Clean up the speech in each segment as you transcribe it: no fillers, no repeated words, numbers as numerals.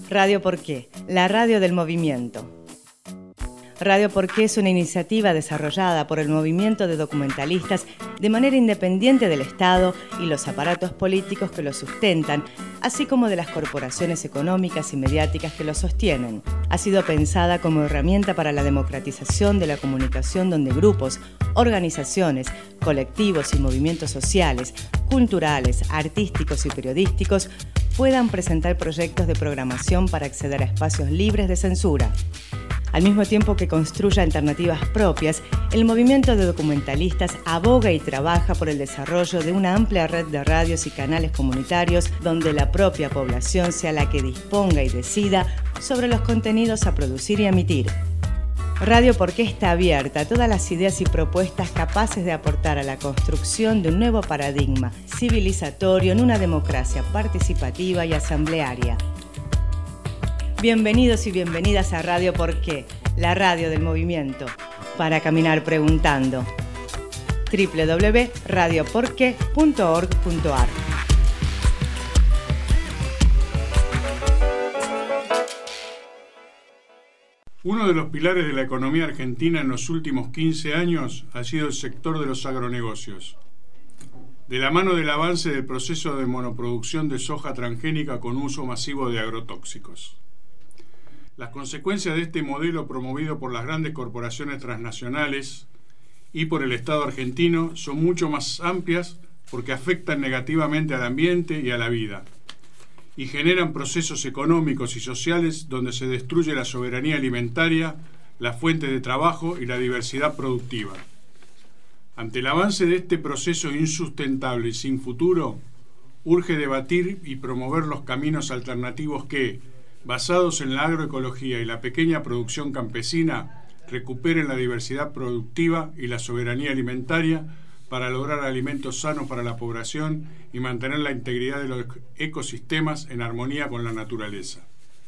Radio ¿Por qué? La radio del movimiento. Radio ¿Por qué? Es una iniciativa desarrollada por el movimiento de documentalistas de manera independiente del Estado y los aparatos políticos que lo sustentan, así como de las corporaciones económicas y mediáticas que lo sostienen. Ha sido pensada como herramienta para la democratización de la comunicación donde grupos, organizaciones, colectivos y movimientos sociales, culturales, artísticos y periodísticos puedan presentar proyectos de programación para acceder a espacios libres de censura. Al mismo tiempo que construye alternativas propias, el movimiento de documentalistas aboga y trabaja por el desarrollo de una amplia red de radios y canales comunitarios donde la propia población sea la que disponga y decida sobre los contenidos a producir y emitir. Radio ¿Por qué? Está abierta a todas las ideas y propuestas capaces de aportar a la construcción de un nuevo paradigma civilizatorio en una democracia participativa y asamblearia. Bienvenidos y bienvenidas a Radio ¿Por qué? La radio del movimiento. Para caminar preguntando. www.radioporque.org.ar. Uno de los pilares de la economía argentina en los últimos 15 años ha sido el sector de los agronegocios. De la mano del avance del proceso de monoproducción de soja transgénica con uso masivo de agrotóxicos. Las consecuencias de este modelo promovido por las grandes corporaciones transnacionales y por el Estado argentino son mucho más amplias porque afectan negativamente al ambiente y a la vida y generan procesos económicos y sociales donde se destruye la soberanía alimentaria, las fuentes de trabajo y la diversidad productiva. Ante el avance de este proceso insustentable y sin futuro, urge debatir y promover los caminos alternativos que, basados en la agroecología y la pequeña producción campesina, recuperen la diversidad productiva y la soberanía alimentaria para lograr alimentos sanos para la población y mantener la integridad de los ecosistemas en armonía con la naturaleza.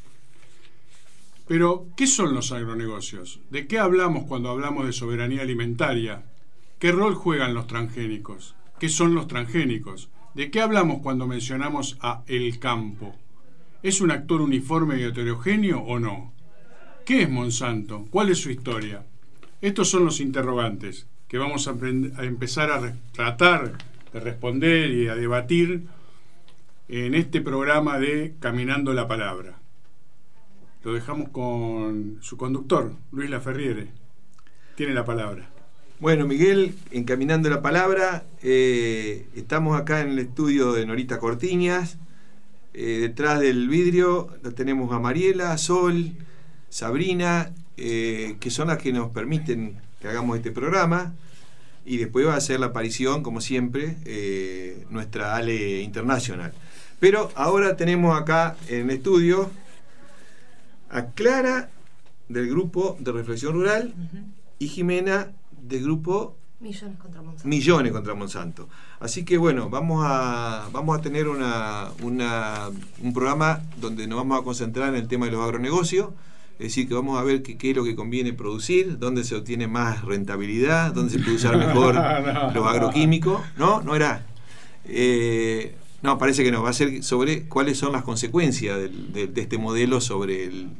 Pero, ¿qué son los agronegocios? ¿De qué hablamos cuando hablamos de soberanía alimentaria? ¿Qué rol juegan los transgénicos? ¿Qué son los transgénicos? ¿De qué hablamos cuando mencionamos a el campo? ¿Es un actor uniforme y heterogéneo o no? ¿Qué es Monsanto? ¿Cuál es su historia? Estos son los interrogantes que vamos a empezar a tratar de responder y a debatir en este programa de Caminando la Palabra. Lo dejamos con su conductor, Luis Laferriere. Tiene la palabra. Bueno, Miguel, en Caminando la Palabra, estamos acá en el estudio de Norita Cortiñas. Detrás del vidrio tenemos a Mariela, Sol, Sabrina, que son las que nos permiten que hagamos este programa, y después va a hacer la aparición, como siempre, nuestra Ale Internacional. Pero ahora tenemos acá en el estudio a Clara del grupo de Reflexión Rural y Jimena del grupo Millones contra Monsanto. Así que bueno, vamos a tener un programa donde nos vamos a concentrar en el tema de los agronegocios, es decir, que vamos a ver qué es lo que conviene producir, dónde se obtiene más rentabilidad, dónde se puede usar mejor los agroquímicos. No era. No, parece que no. Va a ser sobre cuáles son las consecuencias de este modelo sobre el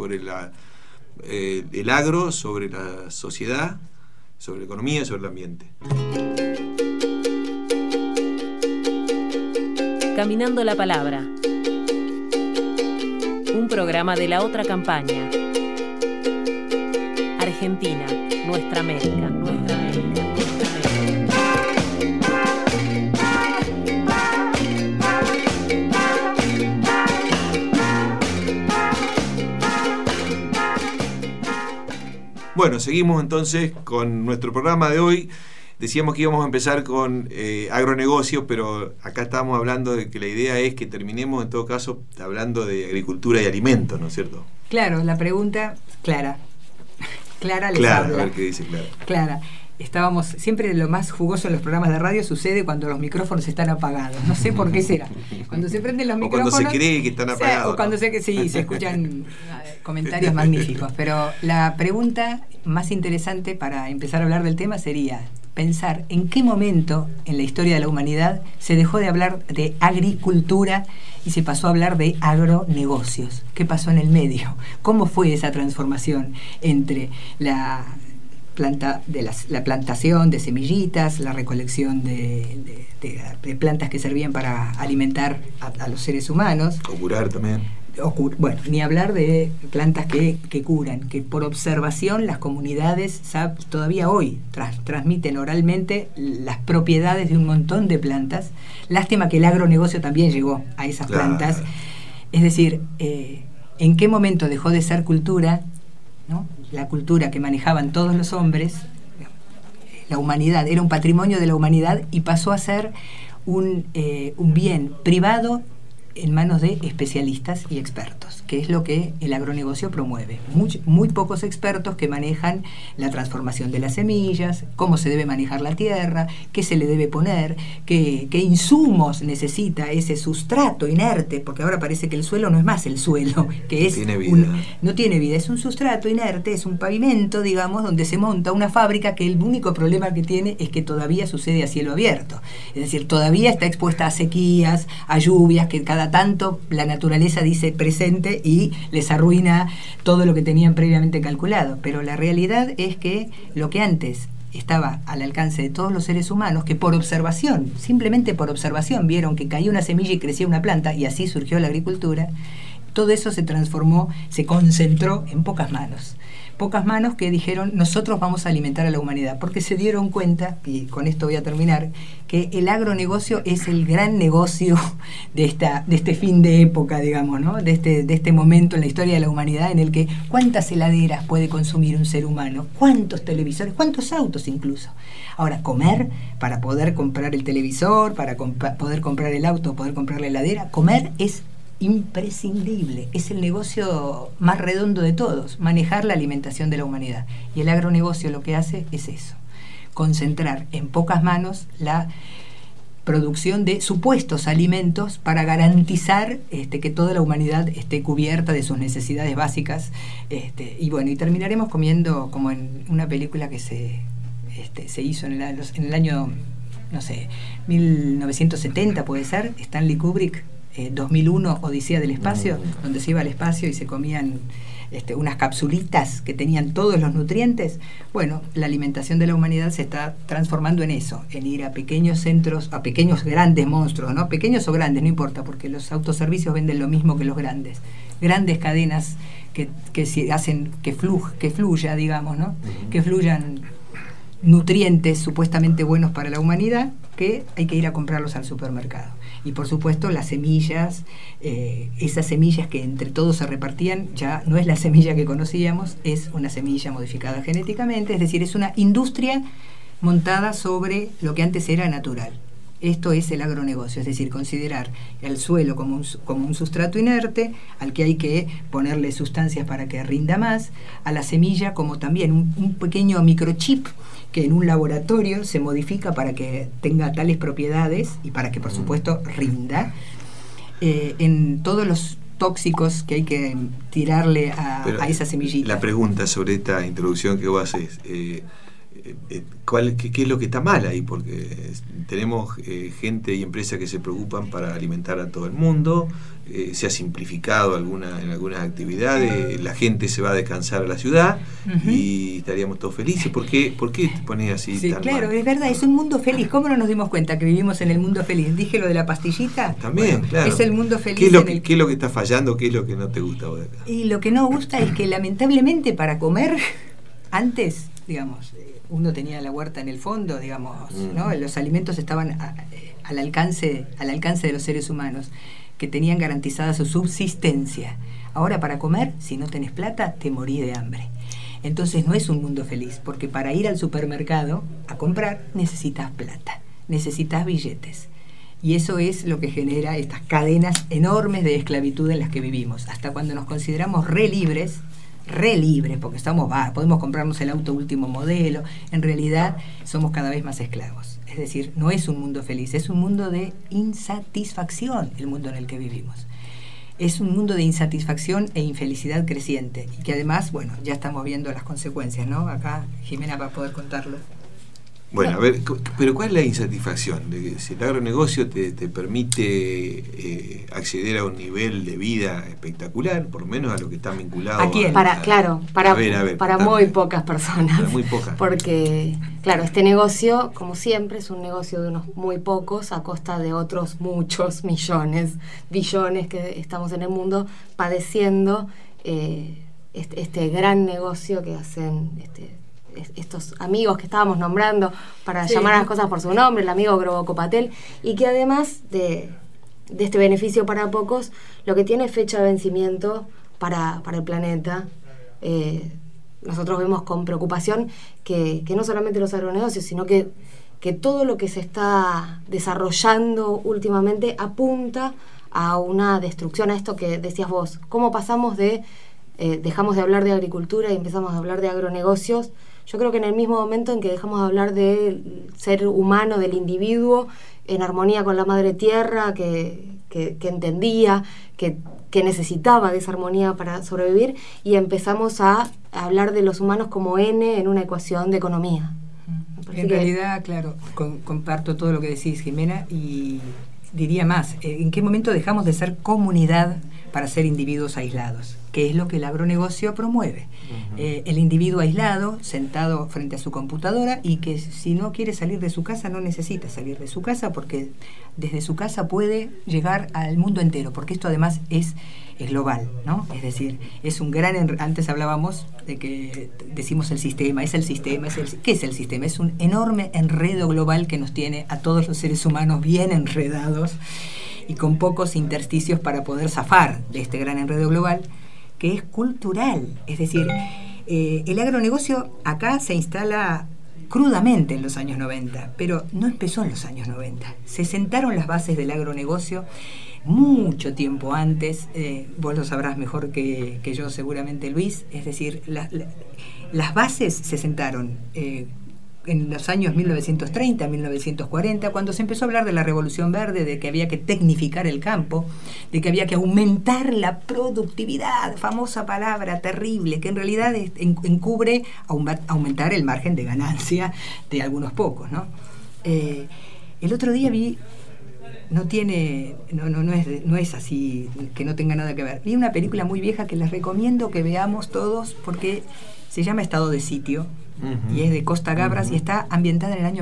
agro, sobre la sociedad, sobre la economía y sobre el ambiente. Caminando la Palabra. Un programa de la otra campaña. Argentina, nuestra América, nuestra América, nuestra América. Bueno, seguimos entonces con nuestro programa de hoy. Decíamos que íbamos a empezar con agronegocios, pero acá estábamos hablando de que la idea es que terminemos en todo caso hablando de agricultura y alimentos, ¿no es cierto? Claro, la pregunta, Clara les habla. A ver qué dice Clara. Clara, estábamos, siempre lo más jugoso en los programas de radio sucede cuando los micrófonos están apagados, no sé por qué será. Cuando se prenden los micrófonos... O cuando se cree que están apagados. O cuando se escuchan comentarios magníficos, pero la pregunta más interesante para empezar a hablar del tema sería, pensar en qué momento en la historia de la humanidad se dejó de hablar de agricultura y se pasó a hablar de agronegocios. ¿Qué pasó en el medio? ¿Cómo fue esa transformación entre la plantación de semillitas, la recolección de plantas que servían para alimentar a los seres humanos? O curar también. Bueno, ni hablar de plantas que curan, que por observación las comunidades todavía hoy transmiten oralmente las propiedades de un montón de plantas. Lástima que el agronegocio también llegó a esas plantas. Es decir, ¿en qué momento dejó de ser cultura, ¿no? La cultura que manejaban todos los hombres? La humanidad era un patrimonio de la humanidad y pasó a ser un bien privado en manos de especialistas y expertos, que es lo que el agronegocio promueve. Muy pocos expertos que manejan la transformación de las semillas, cómo se debe manejar la tierra, qué se le debe poner, qué insumos necesita ese sustrato inerte, porque ahora parece que el suelo no es más el suelo, que es no tiene vida, es un sustrato inerte, es un pavimento, digamos, donde se monta una fábrica que el único problema que tiene es que todavía sucede a cielo abierto. Es decir, todavía está expuesta a sequías, a lluvias, que cada tanto la naturaleza dice presente y les arruina todo lo que tenían previamente calculado. Pero la realidad es que lo que antes estaba al alcance de todos los seres humanos, que por observación, simplemente por observación, vieron que caía una semilla y crecía una planta, y así surgió la agricultura, todo eso se transformó, se concentró en pocas manos. Pocas manos que dijeron, nosotros vamos a alimentar a la humanidad, porque se dieron cuenta, y con esto voy a terminar, que el agronegocio es el gran negocio de este fin de época, digamos, ¿no? de este momento en la historia de la humanidad, en el que cuántas heladeras puede consumir un ser humano, cuántos televisores, cuántos autos incluso. Ahora, comer, para poder comprar el televisor, para poder comprar el auto, poder comprar la heladera, comer es imprescindible, es el negocio más redondo de todos, manejar la alimentación de la humanidad. Y el agronegocio lo que hace es eso, concentrar en pocas manos la producción de supuestos alimentos para garantizar que toda la humanidad esté cubierta de sus necesidades básicas. Y bueno, y terminaremos comiendo como en una película que se hizo en el año, no sé, 1970 puede ser, Stanley Kubrick, 2001, Odisea del Espacio, donde se iba al espacio y se comían unas capsulitas que tenían todos los nutrientes. Bueno, la alimentación de la humanidad se está transformando en eso, en ir a pequeños centros, a pequeños grandes monstruos, ¿no? Pequeños o grandes, no importa, porque los autoservicios venden lo mismo que los grandes. Grandes cadenas que hacen que fluya, digamos, ¿no? Que fluyan nutrientes supuestamente buenos para la humanidad, que hay que ir a comprarlos al supermercado. Y por supuesto las semillas, esas semillas que entre todos se repartían, ya no es la semilla que conocíamos, es una semilla modificada genéticamente, es decir, es una industria montada sobre lo que antes era natural. Esto es el agronegocio, es decir, considerar el suelo como un sustrato inerte, al que hay que ponerle sustancias para que rinda más, a la semilla como también un pequeño microchip que en un laboratorio se modifica para que tenga tales propiedades y para que, por supuesto, rinda. En todos los tóxicos que hay que tirarle a esa semillita. La pregunta sobre esta introducción que vos haces, ¿qué es lo que está mal ahí? Porque tenemos gente y empresas que se preocupan para alimentar a todo el mundo, se ha simplificado en algunas actividades, la gente se va a descansar a la ciudad y estaríamos todos felices. ¿Por qué te pones así? Sí, tan claro, mal? es verdad, es un mundo feliz. ¿Cómo no nos dimos cuenta que vivimos en el mundo feliz? Dije lo de la pastillita. También, bueno, claro. Es el mundo feliz. ¿Qué es lo que está fallando? ¿Qué es lo que no te gusta vos de acá? Y lo que no gusta es que lamentablemente para comer, antes, digamos, uno tenía la huerta en el fondo, digamos, ¿no? Los alimentos estaban al alcance de los seres humanos, que tenían garantizada su subsistencia. Ahora para comer, si no tenés plata, te morís de hambre. Entonces no es un mundo feliz, porque para ir al supermercado a comprar necesitas plata, necesitas billetes. Y eso es lo que genera estas cadenas enormes de esclavitud en las que vivimos. Hasta cuando nos consideramos re libres, porque podemos comprarnos el auto último modelo, en realidad somos cada vez más esclavos. Es decir, no es un mundo feliz, es un mundo de insatisfacción el mundo en el que vivimos. Es un mundo de insatisfacción e infelicidad creciente, y que además, bueno, ya estamos viendo las consecuencias, ¿no? Acá Jimena va a poder contarlo. Bueno, a ver, pero ¿cuál es la insatisfacción? De que si el agronegocio te permite acceder a un nivel de vida espectacular, por lo menos a lo que está vinculado ¿A quién? para muy pocas personas. Para muy pocas. Porque, claro, este negocio, como siempre, es un negocio de unos muy pocos a costa de otros muchos millones, billones que estamos en el mundo padeciendo este gran negocio que hacen estos amigos que estábamos nombrando para llamar a las cosas por su nombre, el amigo Groboco Patel, y que además de este beneficio para pocos, lo que tiene fecha de vencimiento para el planeta. Nosotros vemos con preocupación que no solamente los agronegocios, sino que todo lo que se está desarrollando últimamente apunta a una destrucción, a esto que decías vos. ¿Cómo pasamos dejamos de hablar de agricultura y empezamos a hablar de agronegocios? Yo creo que en el mismo momento en que dejamos de hablar del ser humano, del individuo, en armonía con la madre tierra, que entendía, que necesitaba de esa armonía para sobrevivir, y empezamos a hablar de los humanos como N en una ecuación de economía. En realidad, claro, comparto todo lo que decís, Jimena, y diría más, ¿en qué momento dejamos de ser comunidad para ser individuos aislados? Que es lo que el agronegocio promueve. El individuo aislado, sentado frente a su computadora, y que si no quiere salir de su casa, no necesita salir de su casa, porque desde su casa puede llegar al mundo entero, porque esto además es global, ¿no? Es decir, es un gran... Antes hablábamos de que decimos el sistema. ¿Qué es el sistema? Es un enorme enredo global que nos tiene a todos los seres humanos bien enredados y con pocos intersticios para poder zafar de este gran enredo global, que es cultural. Es decir, el agronegocio acá se instala crudamente en los años 90, pero no empezó en los años 90. Se sentaron las bases del agronegocio mucho tiempo antes. Vos lo sabrás mejor que yo seguramente, Luis. Es decir, las bases se sentaron en los años 1930, 1940, cuando se empezó a hablar de la Revolución Verde, de que había que tecnificar el campo, de que había que aumentar la productividad, famosa palabra terrible, que en realidad encubre aumentar el margen de ganancia de algunos pocos, ¿no? El otro día vi, no es así, que no tenga nada que ver, vi una película muy vieja que les recomiendo que veamos todos, porque se llama Estado de Sitio, y es de Costa Gabras, y está ambientada en el año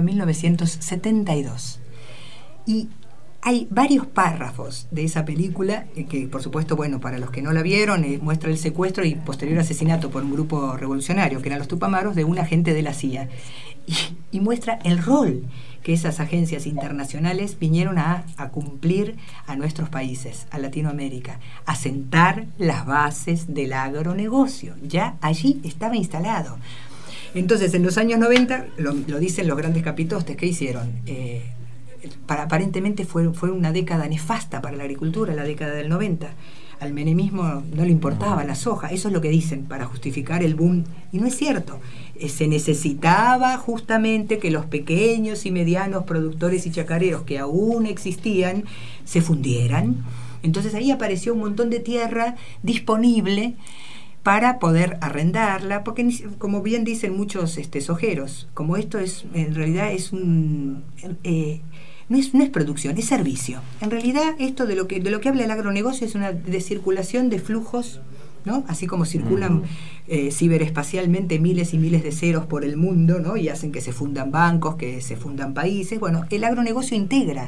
1972. Y hay varios párrafos de esa película que, por supuesto, bueno, para los que no la vieron, muestra el secuestro y posterior asesinato por un grupo revolucionario, que eran los Tupamaros, de un agente de la CIA. Y muestra el rol que esas agencias internacionales vinieron a cumplir a nuestros países, a Latinoamérica, a sentar las bases del agronegocio. Ya allí estaba instalado. Entonces, en los años 90, lo dicen los grandes capitostes, ¿qué hicieron? Aparentemente fue una década nefasta para la agricultura, la década del 90. Al menemismo no le importaba la soja, eso es lo que dicen para justificar el boom, y no es cierto. Se necesitaba justamente que los pequeños y medianos productores y chacareros que aún existían se fundieran. Entonces ahí apareció un montón de tierra disponible para poder arrendarla, porque como bien dicen muchos sojeros, como esto es en realidad es no es producción, es servicio. En realidad esto de lo que habla el agronegocio es una de circulación de flujos, ¿no? Así como circulan ciberespacialmente miles y miles de ceros por el mundo, ¿no? Y hacen que se fundan bancos, que se fundan países. Bueno, el agronegocio integra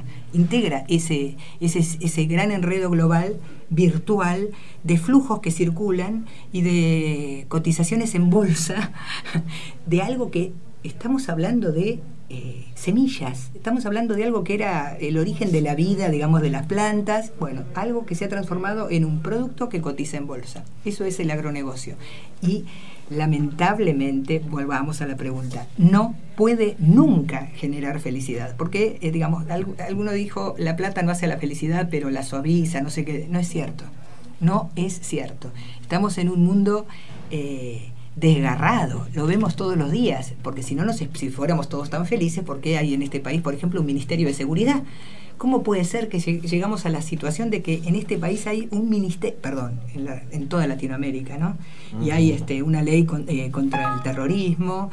ese gran enredo global, virtual, de flujos que circulan y de cotizaciones en bolsa, de algo que estamos hablando de semillas, estamos hablando de algo que era el origen de la vida, digamos, de las plantas, bueno, algo que se ha transformado en un producto que cotiza en bolsa. Eso es el agronegocio. Y lamentablemente, volvamos a la pregunta, no puede nunca generar felicidad, porque, digamos, alguno dijo, la plata no hace la felicidad, pero la suaviza, no sé qué. No es cierto, no es cierto. Estamos en un mundo desgarrado, lo vemos todos los días, porque si fuéramos todos tan felices, ¿por qué hay en este país, por ejemplo, un Ministerio de Seguridad? ¿Cómo puede ser que llegamos a la situación de que en este país hay un ministerio, en toda Latinoamérica, ¿no? Y hay una ley contra el terrorismo,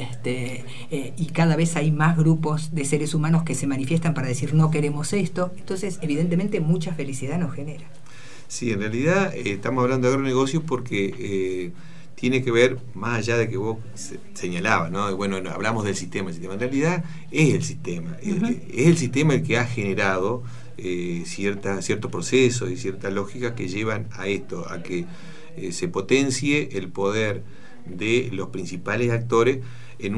y cada vez hay más grupos de seres humanos que se manifiestan para decir no queremos esto? Entonces, evidentemente, mucha felicidad nos genera. Sí, en realidad estamos hablando de agronegocios porque tiene que ver, más allá de que vos señalabas, ¿no? Bueno, hablamos del sistema, en realidad es el sistema, es el sistema el que ha generado ciertos procesos y ciertas lógicas que llevan a esto, a que se potencie el poder de los principales actores en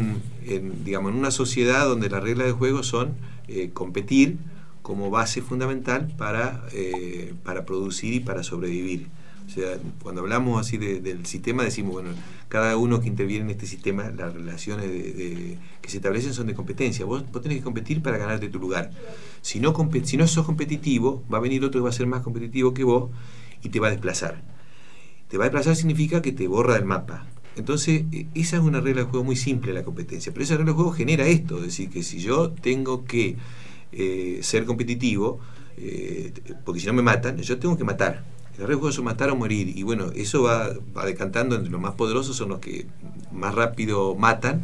una sociedad donde las reglas de juego son competir como base fundamental para producir y para sobrevivir. O sea, cuando hablamos así del sistema, decimos, bueno, cada uno que interviene en este sistema, las relaciones que se establecen son de competencia. Vos tenés que competir para ganarte tu lugar. Si no sos competitivo, va a venir otro que va a ser más competitivo que vos y te va a desplazar. Te va a desplazar significa que te borra del mapa. Entonces, esa es una regla de juego muy simple, la competencia. Pero esa regla de juego genera esto, es decir, que si yo tengo que ser competitivo, porque si no me matan, yo tengo que matar. El riesgo es matar o morir, y bueno, eso va decantando entre los más poderosos, son los que más rápido matan,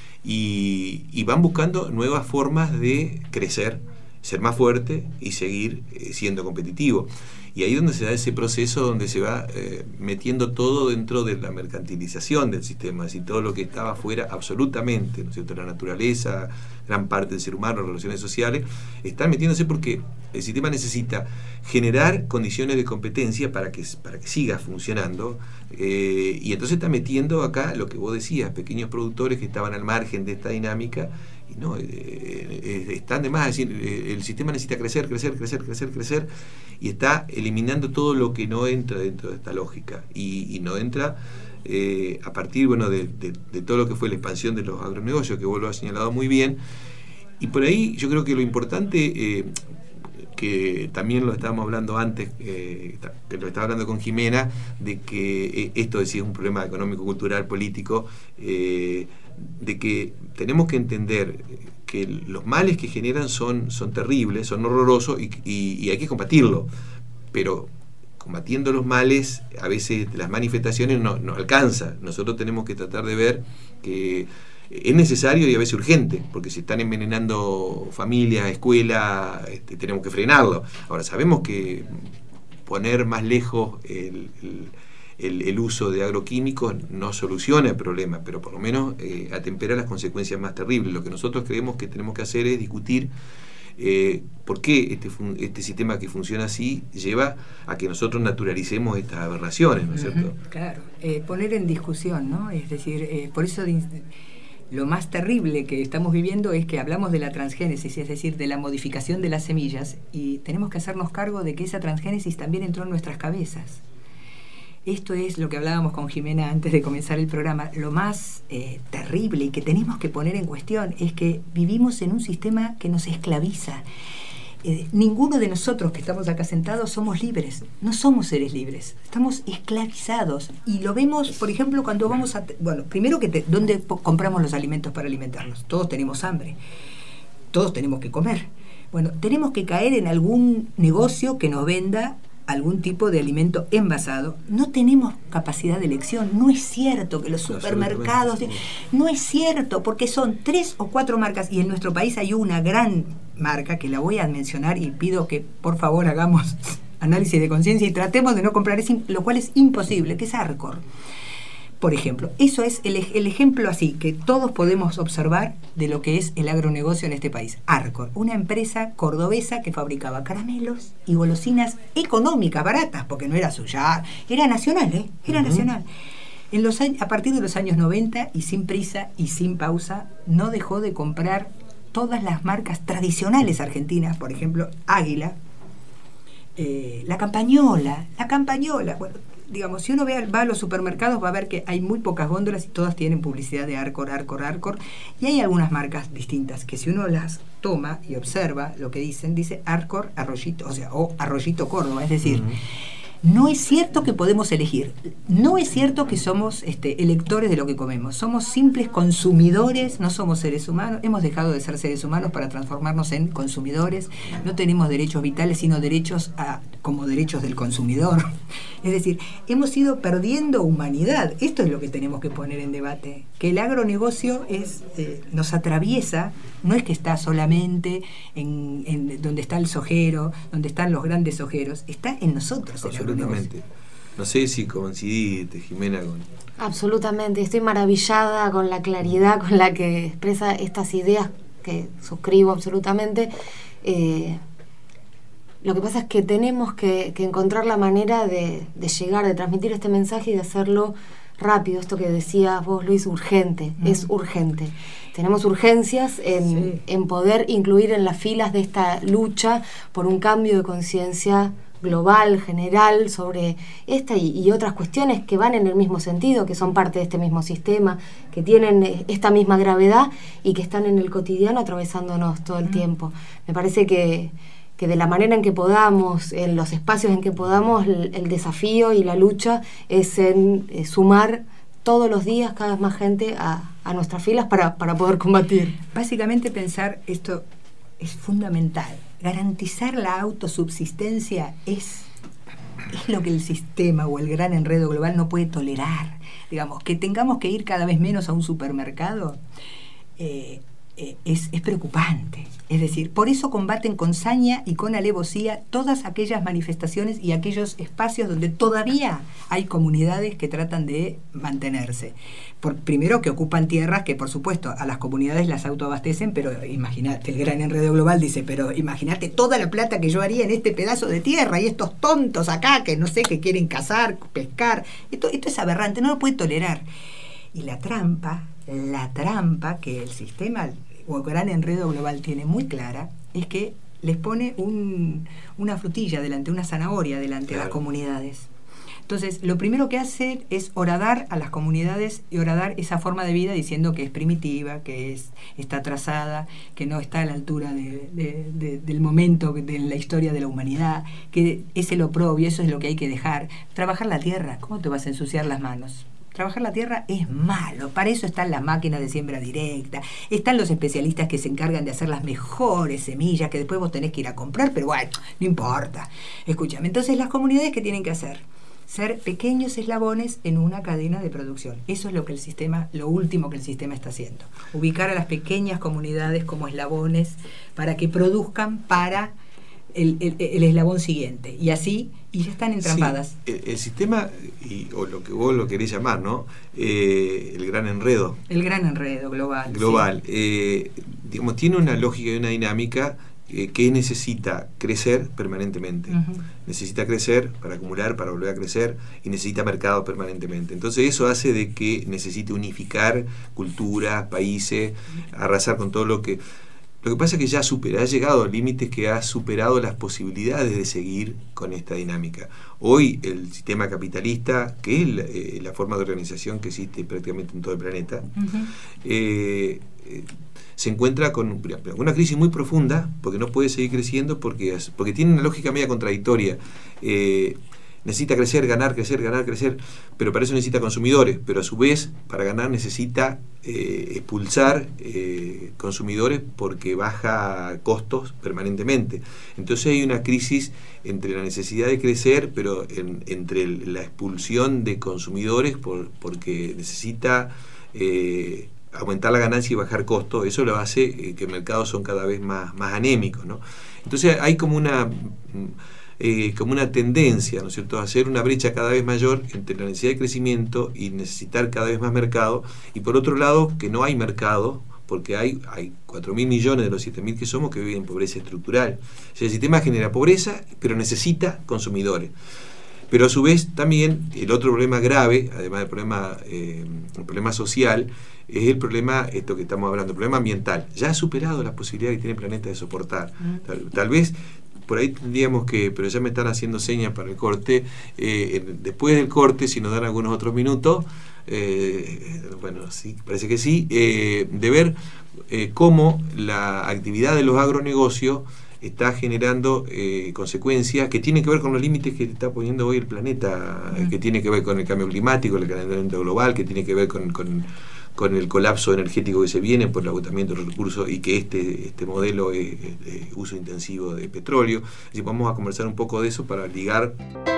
y van buscando nuevas formas de crecer, ser más fuerte y seguir siendo competitivo. Y ahí es donde se da ese proceso donde se va metiendo todo dentro de la mercantilización del sistema, así todo lo que estaba afuera absolutamente, ¿no es cierto? La naturaleza, gran parte del ser humano, las relaciones sociales, están metiéndose porque el sistema necesita generar condiciones de competencia para que siga funcionando, y entonces está metiendo acá lo que vos decías, pequeños productores que estaban al margen de esta dinámica, y no, están de más, es decir, el sistema necesita crecer, y está eliminando todo lo que no entra dentro de esta lógica, y no entra a partir, bueno, de todo lo que fue la expansión de los agronegocios, que vos lo has señalado muy bien. Y por ahí yo creo que lo importante, que también lo estábamos hablando antes, que lo estaba hablando con Jimena, de que esto es un problema económico, cultural, político, de que tenemos que entender que los males que generan son terribles, son horrorosos, y hay que combatirlo, pero combatiendo los males a veces las manifestaciones no alcanza. Nosotros tenemos que tratar de ver que es necesario y a veces urgente, porque se están envenenando familias, escuelas, tenemos que frenarlo. Ahora, sabemos que poner más lejos el uso de agroquímicos no soluciona el problema, pero por lo menos atempera las consecuencias más terribles. Lo que nosotros creemos que tenemos que hacer es discutir por qué este sistema que funciona así lleva a que nosotros naturalicemos estas aberraciones, ¿no es cierto? Claro, poner en discusión, ¿no? Es decir, por eso lo más terrible que estamos viviendo es que hablamos de la transgénesis, es decir, de la modificación de las semillas, y tenemos que hacernos cargo de que esa transgénesis también entró en nuestras cabezas. Esto es lo que hablábamos con Jimena antes de comenzar el programa. Lo más terrible y que tenemos que poner en cuestión es que vivimos en un sistema que nos esclaviza. Ninguno de nosotros que estamos acá sentados somos libres, no somos seres libres, estamos esclavizados, y lo vemos, por ejemplo, cuando vamos a... Bueno, primero ¿dónde compramos los alimentos para alimentarnos? Todos tenemos hambre, todos tenemos que comer. Bueno, tenemos que caer en algún negocio que nos venda algún tipo de alimento envasado. No tenemos capacidad de elección. No es cierto que los supermercados... No es cierto, porque son 3 o 4 marcas, y en nuestro país hay una gran marca que la voy a mencionar, y pido que por favor hagamos análisis de conciencia y tratemos de no comprar, lo cual es imposible, que es Arcor. Por ejemplo, eso es el ejemplo así que todos podemos observar de lo que es el agronegocio en este país. Arcor, una empresa cordobesa que fabricaba caramelos y golosinas económicas, baratas, porque no era suya, era nacional, era nacional. A partir de los años 90, y sin prisa y sin pausa, no dejó de comprar todas las marcas tradicionales argentinas, por ejemplo, Águila, la Campañola, bueno, digamos, si uno va a los supermercados va a ver que hay muy pocas góndolas y todas tienen publicidad de Arcor, y hay algunas marcas distintas que si uno las toma y observa lo que dice Arcor Arroyito, o Arroyito Córdoba, es decir, No es cierto que podemos elegir, no es cierto que somos electores de lo que comemos, somos simples consumidores, no somos seres humanos, hemos dejado de ser seres humanos para transformarnos en consumidores, no tenemos derechos vitales sino derechos como derechos del consumidor. Es decir, hemos ido perdiendo humanidad. Esto es lo que tenemos que poner en debate, que el agronegocio nos atraviesa, no es que está solamente en donde está el sojero, donde están los grandes sojeros, está en nosotros. Absolutamente. No sé si coincidiste, Jimena, con... Absolutamente, estoy maravillada con la claridad con la que expresa estas ideas, que suscribo absolutamente. Lo que pasa es que tenemos que encontrar la manera de llegar, de transmitir este mensaje y de hacerlo rápido. Esto que decías vos, Luis, urgente, es urgente. Tenemos urgencias en poder incluir en las filas de esta lucha por un cambio de conciencia global, general, sobre esta y otras cuestiones que van en el mismo sentido, que son parte de este mismo sistema, que tienen esta misma gravedad y que están en el cotidiano atravesándonos todo el tiempo. Me parece que de la manera en que podamos, en los espacios en que podamos, el desafío y la lucha es en sumar todos los días cada vez más gente a nuestras filas para poder combatir. Básicamente pensar esto es fundamental. Garantizar la autosubsistencia es lo que el sistema o el gran enredo global no puede tolerar. Digamos, que tengamos que ir cada vez menos a un supermercado es preocupante. Es decir, por eso combaten con saña y con alevosía todas aquellas manifestaciones y aquellos espacios donde todavía hay comunidades que tratan de mantenerse. Primero, que ocupan tierras que, por supuesto, a las comunidades las autoabastecen, pero imagínate, el gran enredo global dice, pero imagínate toda la plata que yo haría en este pedazo de tierra y estos tontos acá que no sé, que quieren cazar, pescar. Esto es aberrante, no lo puede tolerar. Y la trampa que el sistema o el gran enredo global tiene muy clara es que les pone una frutilla delante, una zanahoria delante a las comunidades. Entonces, lo primero que hace es horadar a las comunidades y horadar esa forma de vida diciendo que es primitiva, que está atrasada, que no está a la altura del momento de la historia de la humanidad, que es el oprobio, eso es lo que hay que dejar. Trabajar la tierra, ¿cómo te vas a ensuciar las manos? Trabajar la tierra es malo, para eso están las máquinas de siembra directa, están los especialistas que se encargan de hacer las mejores semillas que después vos tenés que ir a comprar, pero bueno, no importa. Escúchame, entonces las comunidades, ¿qué tienen que hacer? Ser pequeños eslabones en una cadena de producción. Eso es lo último que el sistema está haciendo. Ubicar a las pequeñas comunidades como eslabones para que produzcan para el eslabón siguiente. Y así, y ya están entrampadas. Sí, el sistema, o lo que vos lo querés llamar, ¿no? El gran enredo. El gran enredo global. Sí. Digamos, tiene una lógica y una dinámica que necesita crecer permanentemente. Necesita crecer para acumular, para volver a crecer, y necesita mercado permanentemente. Entonces eso hace de que necesite unificar culturas, países, arrasar con todo lo que... Lo que pasa es que ya ha llegado a límites que ha superado las posibilidades de seguir con esta dinámica. Hoy el sistema capitalista, que es la forma de organización que existe prácticamente en todo el planeta, se encuentra con una crisis muy profunda, porque no puede seguir creciendo, porque tiene una lógica media contradictoria. Necesita crecer, ganar, pero para eso necesita consumidores, pero a su vez, para ganar necesita expulsar consumidores porque baja costos permanentemente. Entonces hay una crisis entre la necesidad de crecer, pero entre la expulsión de consumidores porque necesita aumentar la ganancia y bajar costos. Eso lo hace que mercados son cada vez más anémicos, ¿no? Entonces hay como una tendencia, ¿no es cierto?, a hacer una brecha cada vez mayor entre la necesidad de crecimiento y necesitar cada vez más mercado, y por otro lado que no hay mercado, porque hay 4.000 millones de los 7.000 que somos que viven en pobreza estructural. O sea, el sistema genera pobreza, pero necesita consumidores. Pero a su vez también el otro problema grave, además del problema social, es el problema, esto que estamos hablando, el problema ambiental. Ya ha superado las posibilidades que tiene el planeta de soportar. Tal vez por ahí tendríamos que, pero ya me están haciendo señas para el corte, después del corte, si nos dan algunos otros minutos, bueno, sí, parece que sí, de ver cómo la actividad de los agronegocios está generando consecuencias que tienen que ver con los límites que está poniendo hoy el planeta, que tiene que ver con el cambio climático, el calentamiento global, que tiene que ver con el colapso energético que se viene por el agotamiento de los recursos, y que este modelo es de uso intensivo de petróleo. Así que vamos a conversar un poco de eso para ligar.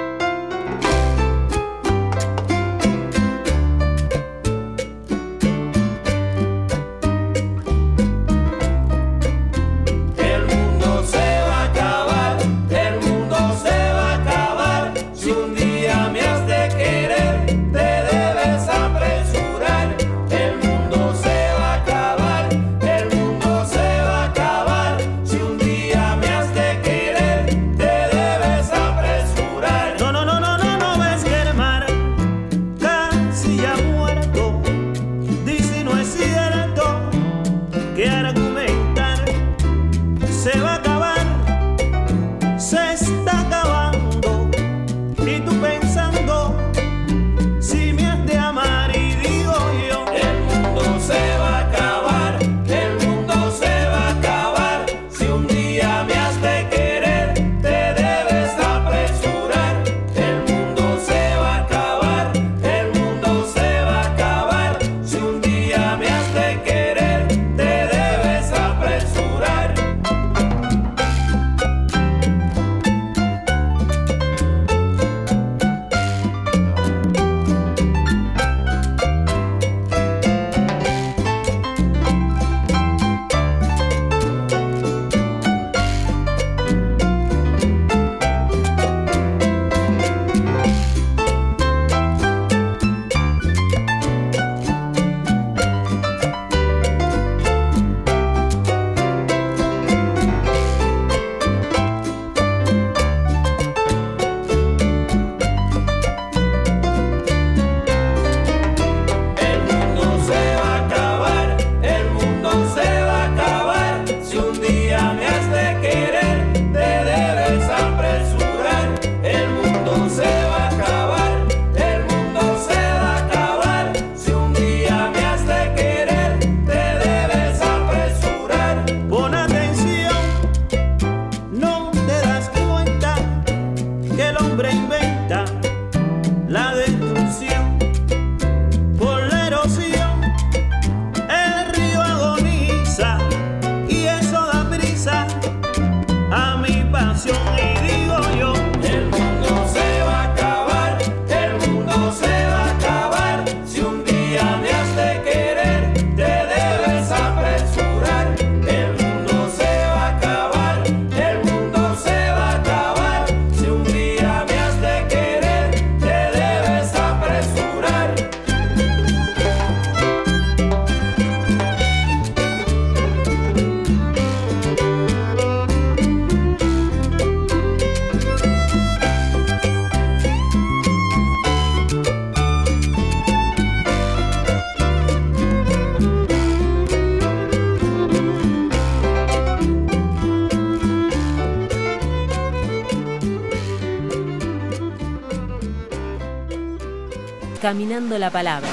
Caminando la palabra.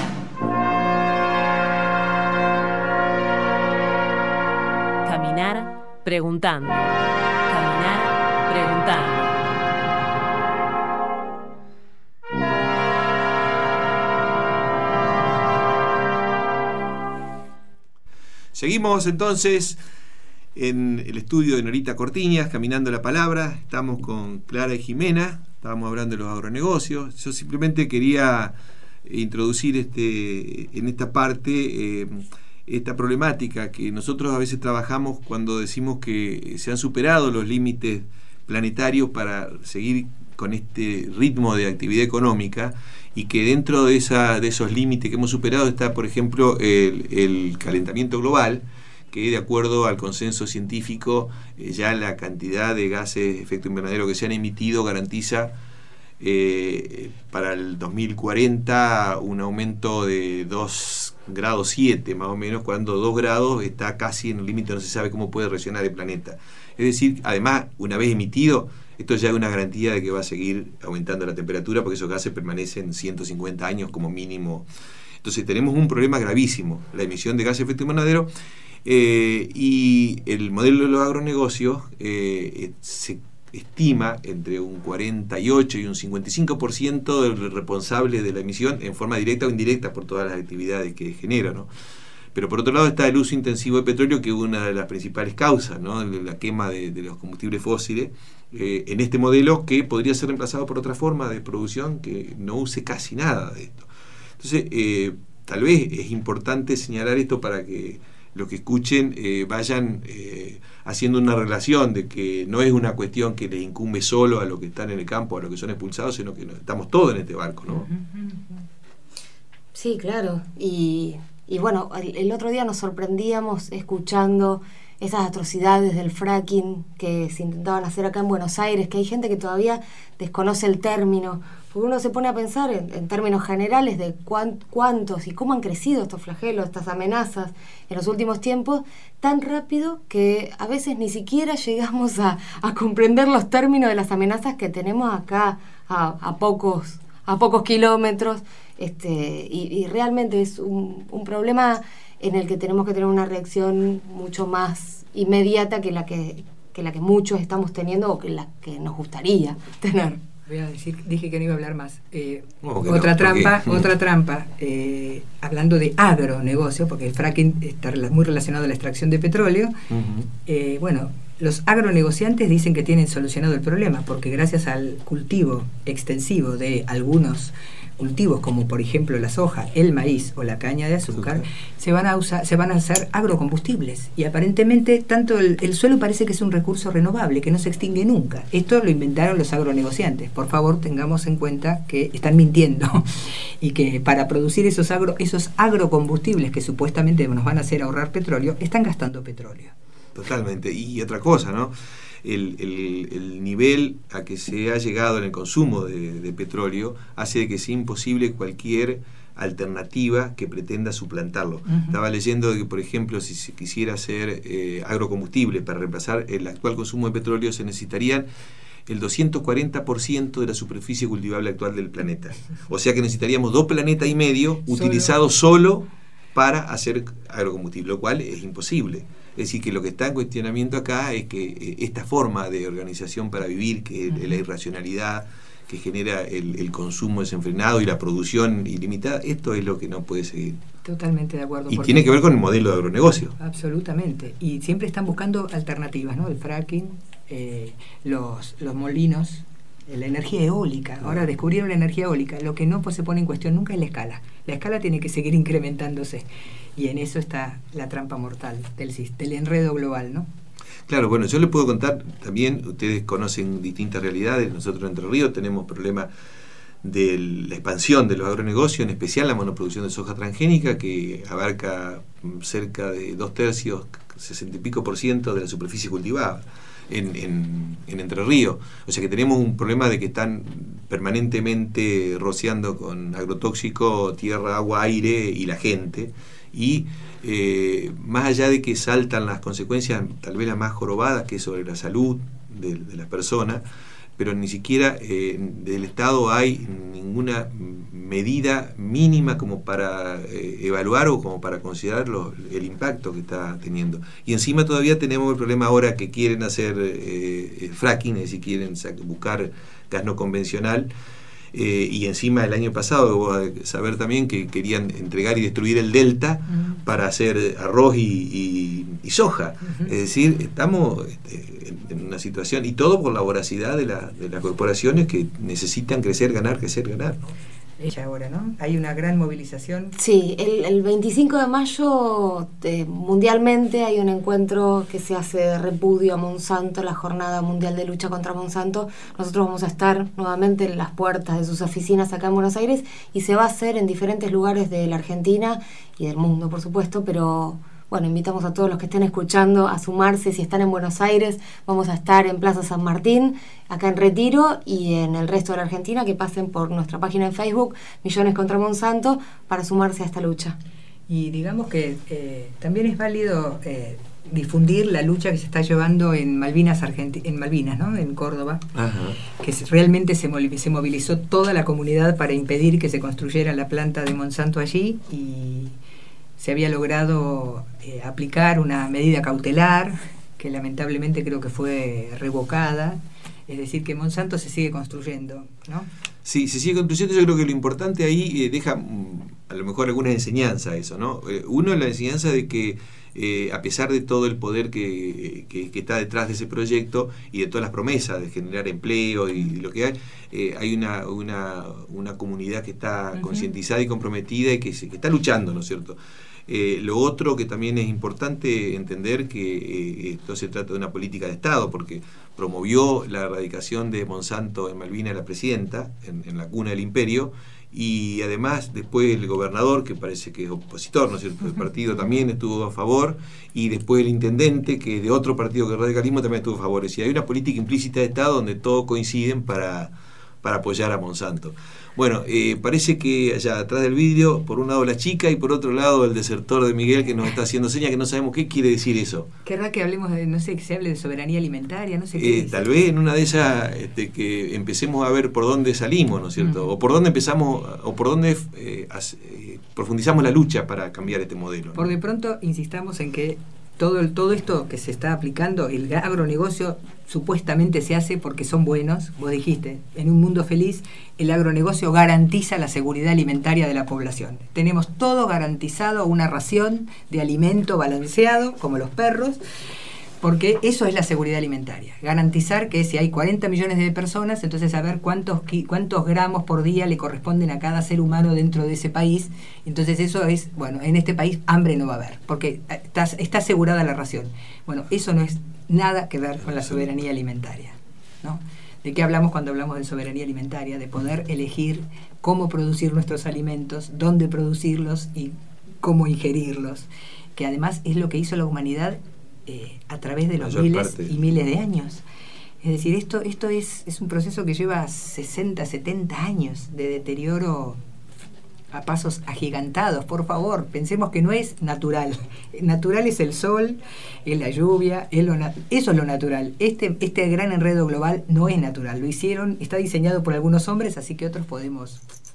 Caminar preguntando. Caminar preguntando. Seguimos entonces en el estudio de Norita Cortiñas, Caminando la Palabra. Estamos con Clara y Jimena, estábamos hablando de los agronegocios. Yo simplemente quería introducir en esta parte esta problemática que nosotros a veces trabajamos cuando decimos que se han superado los límites planetarios para seguir con este ritmo de actividad económica, y que dentro de esos límites que hemos superado está, por ejemplo, el calentamiento global, que de acuerdo al consenso científico ya la cantidad de gases de efecto invernadero que se han emitido garantiza para el 2040 un aumento de 2,7 grados más o menos, cuando 2 grados está casi en el límite, no se sabe cómo puede reaccionar el planeta. Es decir, además, una vez emitido, esto ya es una garantía de que va a seguir aumentando la temperatura, porque esos gases permanecen 150 años como mínimo. Entonces tenemos un problema gravísimo, la emisión de gases de efecto invernadero, Y el modelo de los agronegocios se estima entre un 48 y un 55% del responsable de la emisión en forma directa o indirecta por todas las actividades que genera, ¿no? Pero por otro lado está el uso intensivo de petróleo, que es una de las principales causas, ¿no? La quema de los combustibles fósiles en este modelo, que podría ser reemplazado por otra forma de producción que no use casi nada de esto. Entonces, tal vez es importante señalar esto para que los que escuchen vayan haciendo una relación de que no es una cuestión que les incumbe solo a los que están en el campo, a los que son expulsados, sino que estamos todos en este barco, ¿no? Sí, claro. Y bueno, el otro día nos sorprendíamos escuchando esas atrocidades del fracking que se intentaban hacer acá en Buenos Aires, que hay gente que todavía desconoce el término, porque uno se pone a pensar en términos generales de cuántos y cómo han crecido estos flagelos, estas amenazas en los últimos tiempos, tan rápido que a veces ni siquiera llegamos a comprender los términos de las amenazas que tenemos acá a pocos kilómetros, y realmente es un problema en el que tenemos que tener una reacción mucho más inmediata que la que muchos estamos teniendo o que la que nos gustaría tener. Voy a decir, dije que no iba a hablar más. Otra trampa, hablando de agronegocio, porque el fracking está muy relacionado a la extracción de petróleo. Bueno, los agronegociantes dicen que tienen solucionado el problema, porque gracias al cultivo extensivo de algunos cultivos, como por ejemplo la soja, el maíz o la caña de azúcar, se van a hacer agrocombustibles, y aparentemente tanto el suelo parece que es un recurso renovable que no se extingue nunca. Esto lo inventaron los agronegociantes. Por favor, tengamos en cuenta que están mintiendo y que para producir esos agrocombustibles que supuestamente nos van a hacer ahorrar petróleo, están gastando petróleo. Totalmente. Y otra cosa, ¿no? El nivel a que se ha llegado en el consumo de petróleo hace que sea imposible cualquier alternativa que pretenda suplantarlo. Estaba leyendo que, por ejemplo, si se quisiera hacer agrocombustible para reemplazar el actual consumo de petróleo, se necesitarían el 240% de la superficie cultivable actual del planeta. O sea que necesitaríamos 2 planetas y medio utilizados solo para hacer agrocombustible, lo cual es imposible. Es decir, que lo que está en cuestionamiento acá es que esta forma de organización para vivir, que es la irracionalidad que genera el consumo desenfrenado y la producción ilimitada, esto es lo que no puede seguir. Totalmente de acuerdo. Y tiene que ver con el modelo de agronegocio. Absolutamente. Y siempre están buscando alternativas, ¿no? El fracking, los molinos, la energía eólica. Ahora descubrieron la energía eólica. Lo que no se pone en cuestión nunca es la escala. La escala tiene que seguir incrementándose. Y en eso está la trampa mortal del enredo global, ¿no? Claro, bueno, yo les puedo contar también, ustedes conocen distintas realidades. Nosotros en Entre Ríos tenemos problemas de la expansión de los agronegocios, en especial la monoproducción de soja transgénica, que abarca cerca de 2/3, 60 y pico % de la superficie cultivada en Entre Ríos. O sea que tenemos un problema de que están permanentemente rociando con agrotóxico tierra, agua, aire y la gente. Y más allá de que saltan las consecuencias, tal vez las más jorobadas, que es sobre la salud de las personas, pero ni siquiera del Estado hay ninguna medida mínima como para evaluar o como para considerar el impacto que está teniendo. Y encima todavía tenemos el problema ahora que quieren hacer fracking, es decir, quieren buscar gas no convencional. Y encima el año pasado, debo saber también que querían entregar y destruir el delta para hacer arroz y soja. Es decir, estamos en una situación, y todo por la voracidad de las corporaciones que necesitan crecer, ganar, ¿no? Ella ahora, ¿no? Hay una gran movilización. Sí, el 25 de mayo mundialmente hay un encuentro que se hace de repudio a Monsanto, la Jornada Mundial de Lucha contra Monsanto. Nosotros vamos a estar nuevamente en las puertas de sus oficinas acá en Buenos Aires, y se va a hacer en diferentes lugares de la Argentina y del mundo, por supuesto, pero bueno, invitamos a todos los que estén escuchando a sumarse. Si están en Buenos Aires, vamos a estar en Plaza San Martín, acá en Retiro, y en el resto de la Argentina, que pasen por nuestra página en Facebook, Millones contra Monsanto, para sumarse a esta lucha. Y digamos que también es válido difundir la lucha que se está llevando en Malvinas, ¿no? En Córdoba. Ajá. Que realmente se movilizó toda la comunidad para impedir que se construyera la planta de Monsanto allí, y se había logrado aplicar una medida cautelar que lamentablemente creo que fue revocada. Es decir, que Monsanto se sigue construyendo, ¿no? Sí, se sigue construyendo. Yo creo que lo importante ahí deja a lo mejor alguna enseñanza eso, ¿no? Uno, la enseñanza de que a pesar de todo el poder que está detrás de ese proyecto y de todas las promesas de generar empleo y lo que hay una comunidad que está concientizada y comprometida y que está luchando, ¿no es cierto? Lo otro que también es importante entender que esto se trata de una política de Estado, porque promovió la erradicación de Monsanto en Malvinas la presidenta, en la cuna del imperio, y además después el gobernador, que parece que es opositor, ¿no es cierto?, del partido, también estuvo a favor, y después el intendente, que de otro partido que el radicalismo, también estuvo a favor. Es decir, hay una política implícita de Estado donde todos coinciden para apoyar a Monsanto. Bueno, parece que allá atrás del vidrio, por un lado la chica y por otro lado el desertor de Miguel, que nos está haciendo señas que no sabemos qué quiere decir eso. Querrá que hablemos de, no sé, que se hable de soberanía alimentaria, no sé qué. Tal vez en una de esas que empecemos a ver por dónde salimos, ¿no es cierto? O por dónde empezamos, o por dónde profundizamos la lucha para cambiar este modelo, ¿no? Por de pronto insistamos en que todo esto que se está aplicando, el agronegocio supuestamente se hace porque son buenos. Vos dijiste, en un mundo feliz el agronegocio garantiza la seguridad alimentaria de la población. Tenemos todo garantizado, una ración de alimento balanceado, como los perros, porque eso es la seguridad alimentaria. Garantizar que si hay 40 millones de personas, entonces saber cuántos gramos por día le corresponden a cada ser humano dentro de ese país. Entonces eso es, bueno, en este país hambre no va a haber, porque está asegurada la ración. Bueno, eso no es nada que ver con la soberanía alimentaria, ¿no? ¿De qué hablamos cuando hablamos de soberanía alimentaria? De poder elegir cómo producir nuestros alimentos, dónde producirlos y cómo ingerirlos, que además es lo que hizo la humanidad a través de los miles y miles de años. Es decir, esto es un proceso que lleva 60, 70 años de deterioro a pasos agigantados. Por favor, pensemos que no es natural. Natural es el sol, es la lluvia, eso es lo natural. Este gran enredo global no es natural. Lo hicieron, está diseñado por algunos hombres, así que otros podemos.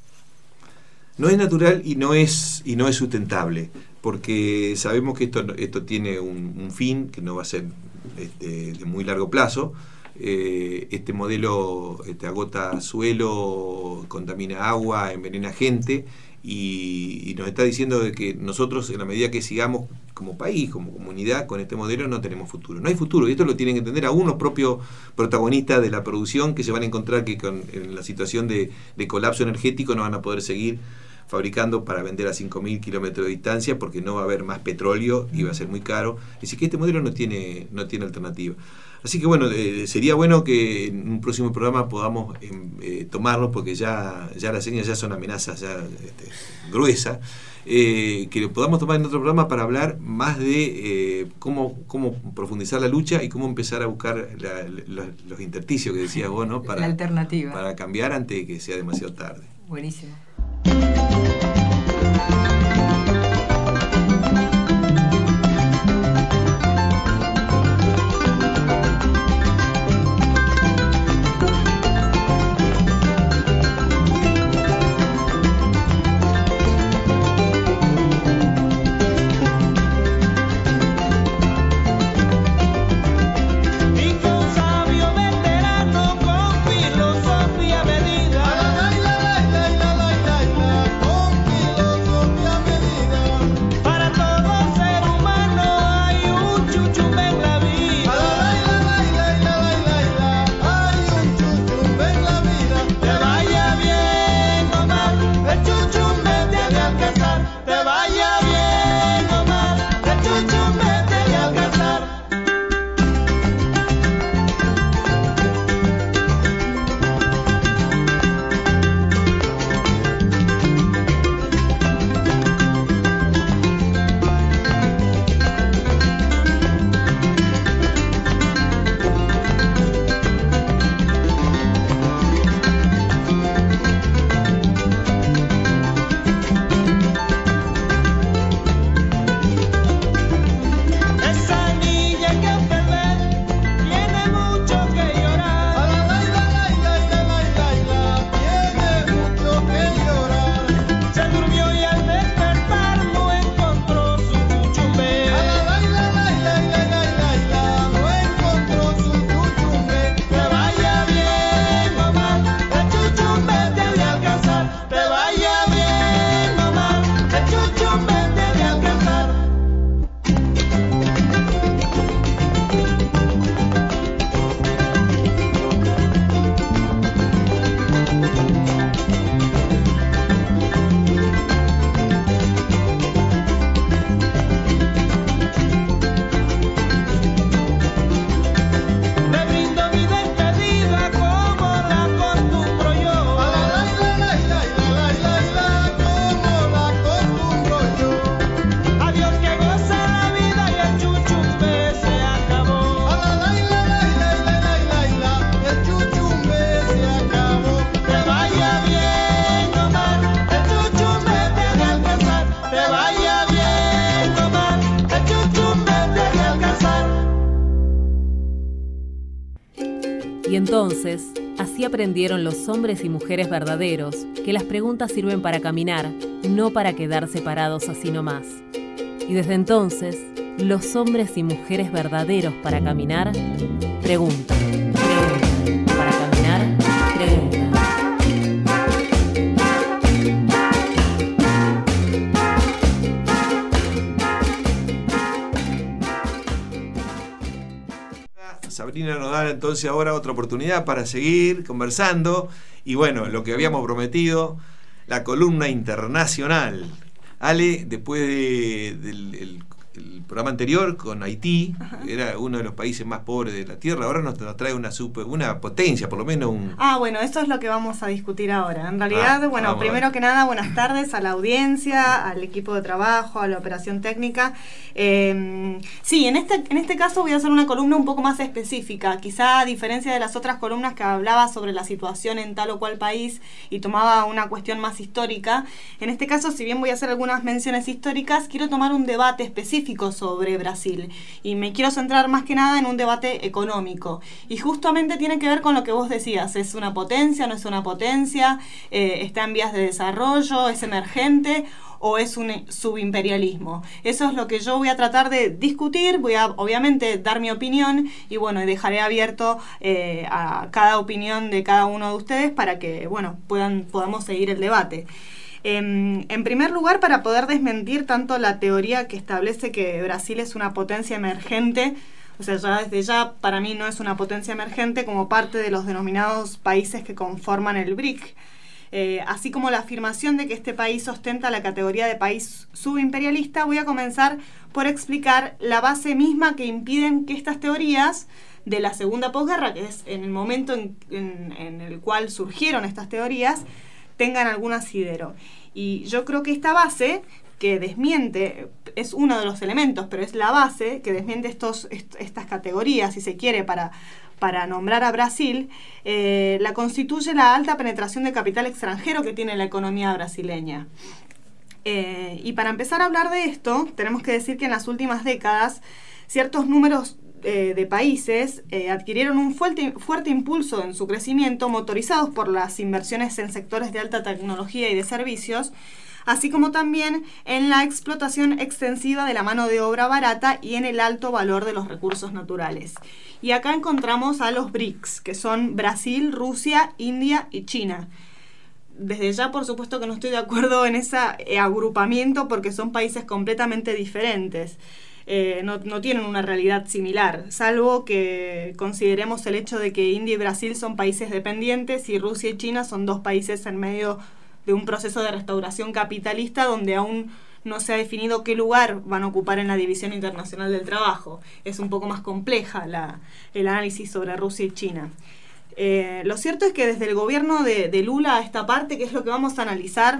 No es natural y no es sustentable, porque sabemos que esto tiene un fin que no va a ser de muy largo plazo. Este modelo agota suelo, contamina agua, envenena gente y nos está diciendo de que nosotros, en la medida que sigamos como país, como comunidad, con este modelo no tenemos futuro. No hay futuro, y esto lo tienen que entender aún los propios protagonistas de la producción, que se van a encontrar que en la situación de colapso energético no van a poder seguir fabricando para vender a 5.000 kilómetros de distancia, porque no va a haber más petróleo y va a ser muy caro. Es decir, que este modelo no tiene alternativa. Así que bueno, sería bueno que en un próximo programa podamos tomarlo, porque ya las señas ya son amenazas ya gruesas, que lo podamos tomar en otro programa para hablar más de cómo profundizar la lucha y cómo empezar a buscar los intersticios que decías vos, ¿no? La alternativa. Para cambiar antes de que sea demasiado tarde. Buenísimo. Con filosofía medida. Y entonces, así aprendieron los hombres y mujeres verdaderos que las preguntas sirven para caminar, no para quedar separados así nomás. Y desde entonces, los hombres y mujeres verdaderos para caminar, preguntan. Para caminar, preguntan. Sabrina nos da entonces ahora otra oportunidad para seguir conversando y bueno, lo que habíamos prometido, la columna internacional. Ale, después del programa anterior con Haití, era uno de los países más pobres de la Tierra, ahora nos trae una potencia, por lo menos un... Bueno, eso es lo que vamos a discutir ahora. En realidad, primero que nada, buenas tardes a la audiencia, al equipo de trabajo, a la operación técnica. Sí, en este caso voy a hacer una columna un poco más específica, quizá a diferencia de las otras columnas que hablaba sobre la situación en tal o cual país y tomaba una cuestión más histórica. En este caso, si bien voy a hacer algunas menciones históricas, quiero tomar un debate específico sobre Brasil y me quiero centrar más que nada en un debate económico y justamente tiene que ver con lo que vos decías, ¿es una potencia, no es una potencia? ¿Está en vías de desarrollo? ¿Es emergente? ¿O es un subimperialismo? Eso es lo que yo voy a tratar de discutir, voy a obviamente dar mi opinión y bueno, dejaré abierto a cada opinión de cada uno de ustedes para que podamos seguir el debate. En primer lugar, para poder desmentir tanto la teoría que establece que Brasil es una potencia emergente, o sea, ya desde ya para mí no es una potencia emergente como parte de los denominados países que conforman el BRIC, así como la afirmación de que este país ostenta la categoría de país subimperialista, voy a comenzar por explicar la base misma que impiden que estas teorías de la segunda posguerra, que es en el momento en el cual surgieron estas teorías, tengan algún asidero. Y yo creo que esta base que desmiente, es uno de los elementos, pero es la base que desmiente estas categorías, si se quiere, para nombrar a Brasil, la constituye la alta penetración de capital extranjero que tiene la economía brasileña. Y para empezar a hablar de esto, tenemos que decir que en las últimas décadas, ciertos números de países adquirieron un fuerte impulso en su crecimiento, motorizados por las inversiones en sectores de alta tecnología y de servicios, así como también en la explotación extensiva de la mano de obra barata y en el alto valor de los recursos naturales. Y acá encontramos a los BRICS, que son Brasil, Rusia, India y China. Desde ya, por supuesto que no estoy de acuerdo en ese agrupamiento porque son países completamente diferentes. No tienen una realidad similar, salvo que consideremos el hecho de que India y Brasil son países dependientes y Rusia y China son dos países en medio de un proceso de restauración capitalista donde aún no se ha definido qué lugar van a ocupar en la división internacional del trabajo. Es un poco más compleja el análisis sobre Rusia y China. Lo cierto es que desde el gobierno de Lula a esta parte, que es lo que vamos a analizar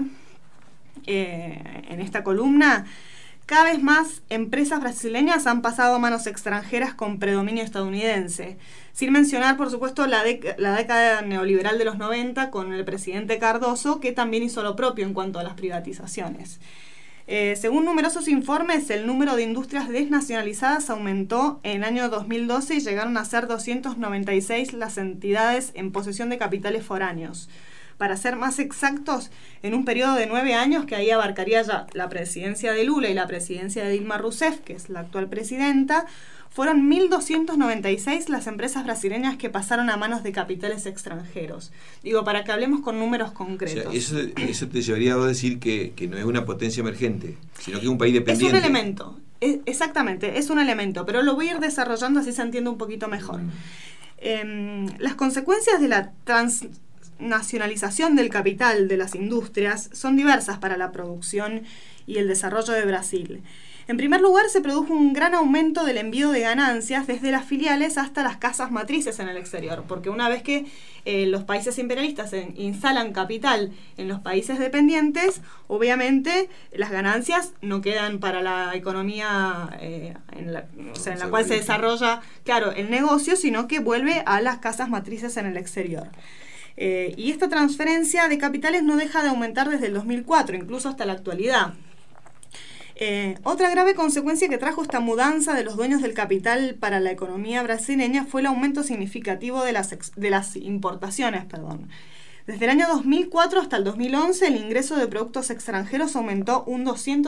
en esta columna, cada vez más empresas brasileñas han pasado a manos extranjeras con predominio estadounidense, sin mencionar, por supuesto, la década neoliberal de los 90 con el presidente Cardoso, que también hizo lo propio en cuanto a las privatizaciones. Según numerosos informes, el número de industrias desnacionalizadas aumentó en el año 2012 y llegaron a ser 296 las entidades en posesión de capitales foráneos. Para ser más exactos, en un periodo de 9 años, que ahí abarcaría ya la presidencia de Lula y la presidencia de Dilma Rousseff, que es la actual presidenta, fueron 1.296 las empresas brasileñas que pasaron a manos de capitales extranjeros. Digo, para que hablemos con números concretos. O sea, eso te llevaría a decir que no es una potencia emergente, sino que es un país dependiente. Es un elemento, exactamente, es un elemento, pero lo voy a ir desarrollando así se entiende un poquito mejor. Las consecuencias de la transnacionalización del capital de las industrias son diversas para la producción y el desarrollo de Brasil. En primer lugar, se produjo un gran aumento del envío de ganancias desde las filiales hasta las casas matrices en el exterior, porque una vez que los países imperialistas instalan capital en los países dependientes, obviamente las ganancias no quedan para la economía en la cual se desarrolla, claro, el negocio, sino que vuelve a las casas matrices en el exterior. Y esta transferencia de capitales no deja de aumentar desde el 2004, incluso hasta la actualidad. Otra grave consecuencia que trajo esta mudanza de los dueños del capital para la economía brasileña fue el aumento significativo de las importaciones. Desde el año 2004 hasta el 2011, el ingreso de productos extranjeros aumentó un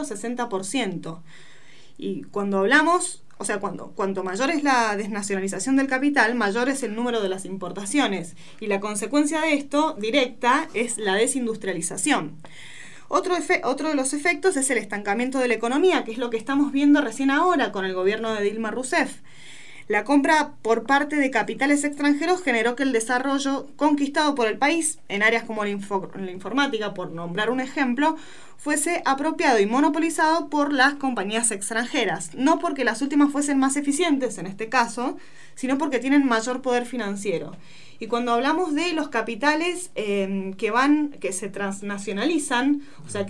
260%. Y cuando hablamos, cuanto mayor es la desnacionalización del capital, mayor es el número de las importaciones. Y la consecuencia de esto, directa, es la desindustrialización. Otro de los efectos es el estancamiento de la economía, que es lo que estamos viendo recién ahora con el gobierno de Dilma Rousseff. La compra por parte de capitales extranjeros generó que el desarrollo conquistado por el país en áreas como la informática, por nombrar un ejemplo, fuese apropiado y monopolizado por las compañías extranjeras. No porque las últimas fuesen más eficientes en este caso, sino porque tienen mayor poder financiero. Y cuando hablamos de los capitales que se transnacionalizan,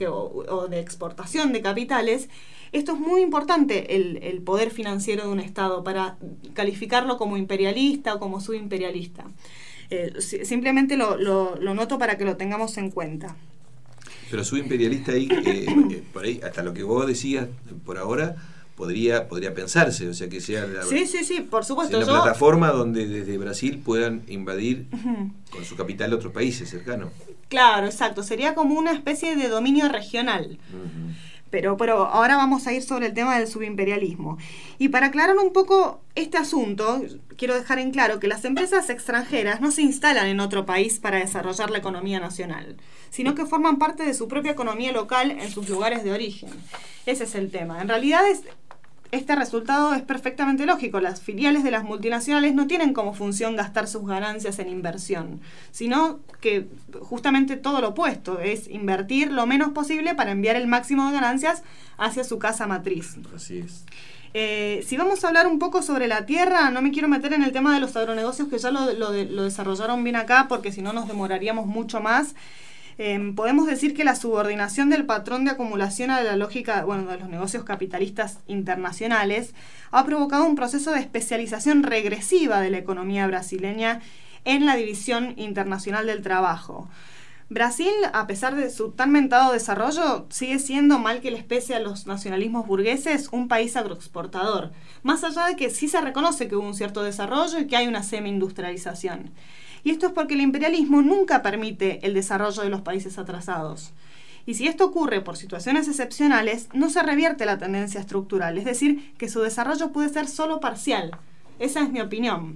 o de exportación de capitales, esto es muy importante, el poder financiero de un Estado, para calificarlo como imperialista o como subimperialista. Simplemente lo noto para que lo tengamos en cuenta. Pero subimperialista ahí, por ahí, hasta lo que vos decías por ahora, podría pensarse, o sea, que sea sí, por supuesto. Una plataforma donde desde Brasil puedan invadir con su capital otros países cercanos. Claro, exacto. Sería como una especie de dominio regional. Uh-huh. Pero ahora vamos a ir sobre el tema del subimperialismo. Y para aclarar un poco este asunto, quiero dejar en claro que las empresas extranjeras no se instalan en otro país para desarrollar la economía nacional, sino que forman parte de su propia economía local en sus lugares de origen. Ese es el tema. En realidad este resultado es perfectamente lógico. Las filiales de las multinacionales no tienen como función gastar sus ganancias en inversión, sino que justamente todo lo opuesto, es invertir lo menos posible para enviar el máximo de ganancias hacia su casa matriz. Así es. Si vamos a hablar un poco sobre la tierra, no me quiero meter en el tema de los agronegocios, que ya lo desarrollaron bien acá, porque si no nos demoraríamos mucho más. Podemos decir que la subordinación del patrón de acumulación a la lógica de los negocios capitalistas internacionales ha provocado un proceso de especialización regresiva de la economía brasileña en la división internacional del trabajo. Brasil, a pesar de su tan mentado desarrollo, sigue siendo, mal que les pese a los nacionalismos burgueses, un país agroexportador, más allá de que sí se reconoce que hubo un cierto desarrollo y que hay una semi-industrialización. Y esto es porque el imperialismo nunca permite el desarrollo de los países atrasados. Y si esto ocurre por situaciones excepcionales, no se revierte la tendencia estructural, es decir, que su desarrollo puede ser solo parcial. Esa es mi opinión.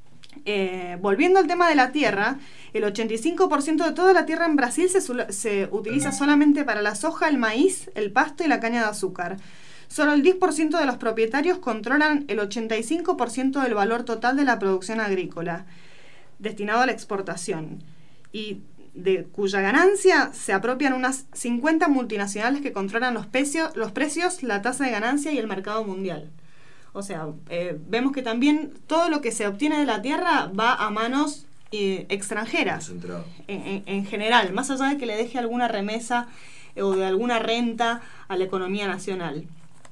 Volviendo al tema de la tierra, el 85% de toda la tierra en Brasil se utiliza solamente para la soja, el maíz, el pasto y la caña de azúcar. Solo el 10% de los propietarios controlan el 85% del valor total de la producción agrícola destinado a la exportación, y de cuya ganancia se apropian unas 50 multinacionales que controlan los precios, la tasa de ganancia y el mercado mundial. O sea, vemos que también todo lo que se obtiene de la tierra va a manos extranjeras, en general, más allá de que le deje alguna remesa o de alguna renta a la economía nacional.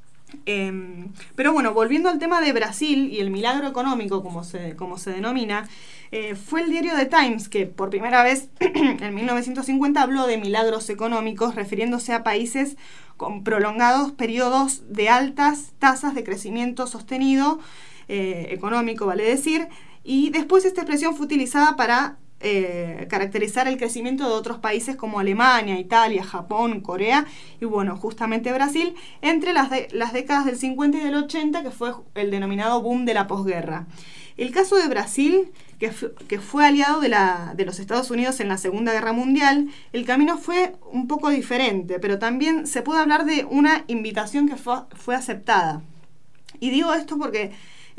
Pero bueno, volviendo al tema de Brasil y el milagro económico, como se denomina, fue el diario The Times que por primera vez en 1950 habló de milagros económicos, refiriéndose a países con prolongados periodos de altas tasas de crecimiento sostenido económico, vale decir, y después esta expresión fue utilizada para caracterizar el crecimiento de otros países como Alemania, Italia, Japón, Corea y bueno, justamente Brasil, entre las décadas del 50 y del 80, que fue el denominado boom de la posguerra. El caso de Brasil, que fue aliado de los Estados Unidos en la Segunda Guerra Mundial, el camino fue un poco diferente, pero también se puede hablar de una invitación que fue aceptada. Y digo esto porque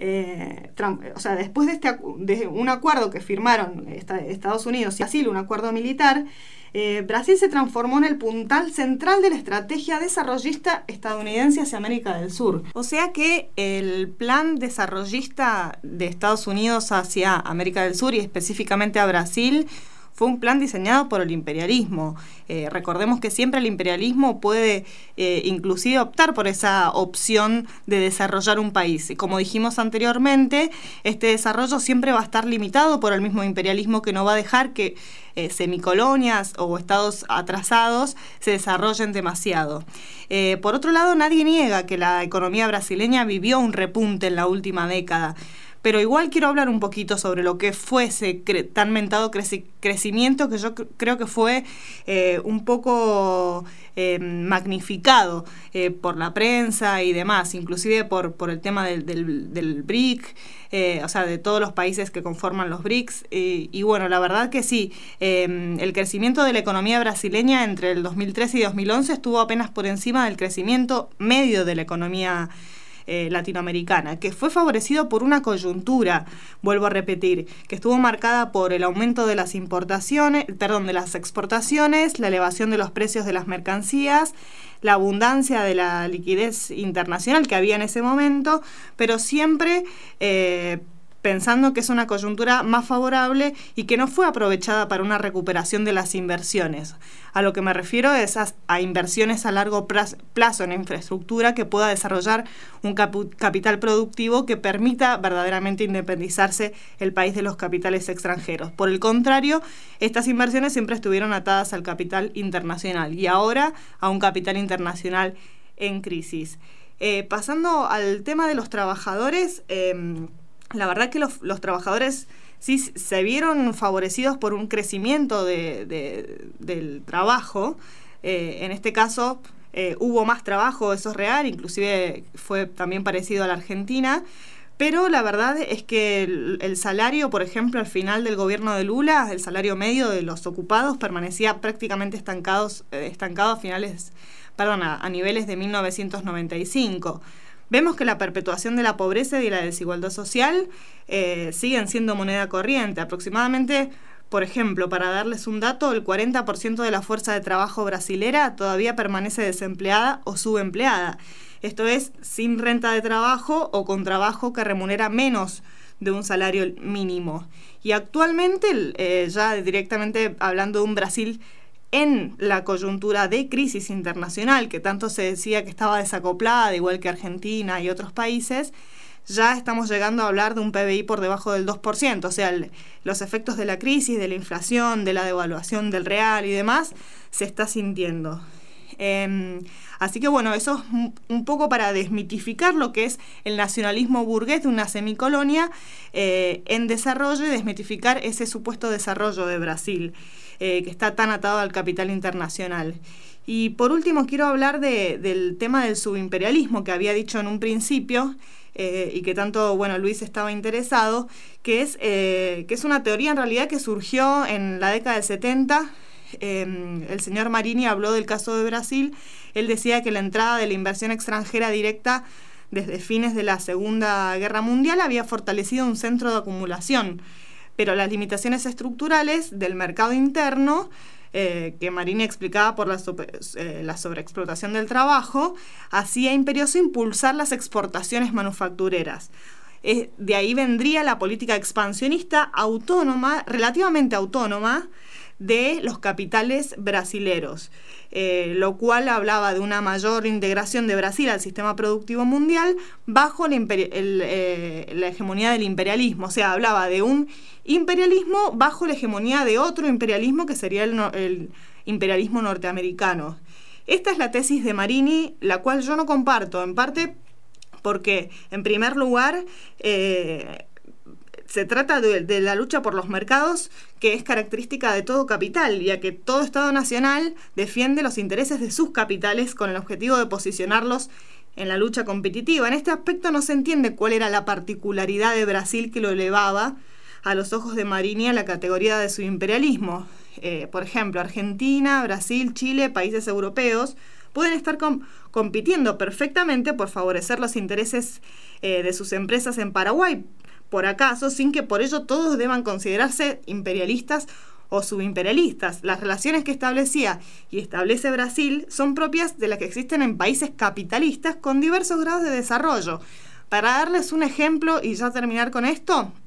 después de un acuerdo que firmaron Estados Unidos y Brasil, un acuerdo militar, Brasil se transformó en el puntal central de la estrategia desarrollista estadounidense hacia América del Sur. O sea que el plan desarrollista de Estados Unidos hacia América del Sur y específicamente a Brasil fue un plan diseñado por el imperialismo. Recordemos que siempre el imperialismo puede inclusive optar por esa opción de desarrollar un país. Y como dijimos anteriormente, este desarrollo siempre va a estar limitado por el mismo imperialismo, que no va a dejar que semicolonias o estados atrasados se desarrollen demasiado. Por otro lado, nadie niega que la economía brasileña vivió un repunte en la última década. Pero igual quiero hablar un poquito sobre lo que fue ese tan mentado crecimiento, que yo creo que fue un poco magnificado por la prensa y demás, inclusive por el tema del BRIC, o sea, de todos los países que conforman los BRICS. Y bueno, la verdad que sí, el crecimiento de la economía brasileña entre el 2013 y 2011 estuvo apenas por encima del crecimiento medio de la economía latinoamericana, que fue favorecido por una coyuntura, vuelvo a repetir, que estuvo marcada por el aumento de las de las exportaciones, la elevación de los precios de las mercancías, la abundancia de la liquidez internacional que había en ese momento, pero siempre pensando que es una coyuntura más favorable y que no fue aprovechada para una recuperación de las inversiones. A lo que me refiero es a inversiones a largo plazo en infraestructura que pueda desarrollar un capital productivo que permita verdaderamente independizarse el país de los capitales extranjeros. Por el contrario, estas inversiones siempre estuvieron atadas al capital internacional y ahora a un capital internacional en crisis. Pasando al tema de los trabajadores, la verdad que los trabajadores sí se vieron favorecidos por un crecimiento del trabajo. En este caso hubo más trabajo, eso es real, inclusive fue también parecido a la Argentina, pero la verdad es que el salario, por ejemplo, al final del gobierno de Lula, el salario medio de los ocupados permanecía prácticamente estancado a niveles de 1995. Vemos que la perpetuación de la pobreza y la desigualdad social siguen siendo moneda corriente. Aproximadamente, por ejemplo, para darles un dato, el 40% de la fuerza de trabajo brasilera todavía permanece desempleada o subempleada. Esto es, sin renta de trabajo o con trabajo que remunera menos de un salario mínimo. Y actualmente, ya directamente hablando de un Brasil en la coyuntura de crisis internacional, que tanto se decía que estaba desacoplada, igual que Argentina y otros países, ya estamos llegando a hablar de un PBI por debajo del 2%, o sea, los efectos de la crisis, de la inflación, de la devaluación del real y demás, se está sintiendo. Así que bueno, eso es un poco para desmitificar lo que es el nacionalismo burgués de una semicolonia en desarrollo y desmitificar ese supuesto desarrollo de Brasil, que está tan atado al capital internacional. Y por último quiero hablar del tema del subimperialismo que había dicho en un principio y que tanto Luis estaba interesado, que es una teoría en realidad que surgió en la década del 70. El señor Marini habló del caso de Brasil. Él decía que la entrada de la inversión extranjera directa desde fines de la Segunda Guerra Mundial había fortalecido un centro de acumulación, pero las limitaciones estructurales del mercado interno, que Marini explicaba por la sobreexplotación del trabajo, hacía imperioso impulsar las exportaciones manufactureras. De ahí vendría la política expansionista relativamente autónoma, de los capitales brasileros, lo cual hablaba de una mayor integración de Brasil al sistema productivo mundial bajo la hegemonía del imperialismo. O sea, hablaba de un imperialismo bajo la hegemonía de otro imperialismo que sería el imperialismo norteamericano. Esta es la tesis de Marini, la cual yo no comparto, en parte porque, en primer lugar, se trata de la lucha por los mercados, que es característica de todo capital, ya que todo Estado nacional defiende los intereses de sus capitales con el objetivo de posicionarlos en la lucha competitiva. En este aspecto no se entiende cuál era la particularidad de Brasil que lo elevaba a los ojos de Marini a la categoría de su imperialismo. Por ejemplo, Argentina, Brasil, Chile, países europeos pueden estar compitiendo perfectamente por favorecer los intereses de sus empresas en Paraguay, por acaso, sin que por ello todos deban considerarse imperialistas o subimperialistas. Las relaciones que establecía y establece Brasil son propias de las que existen en países capitalistas con diversos grados de desarrollo. Para darles un ejemplo y ya terminar con esto,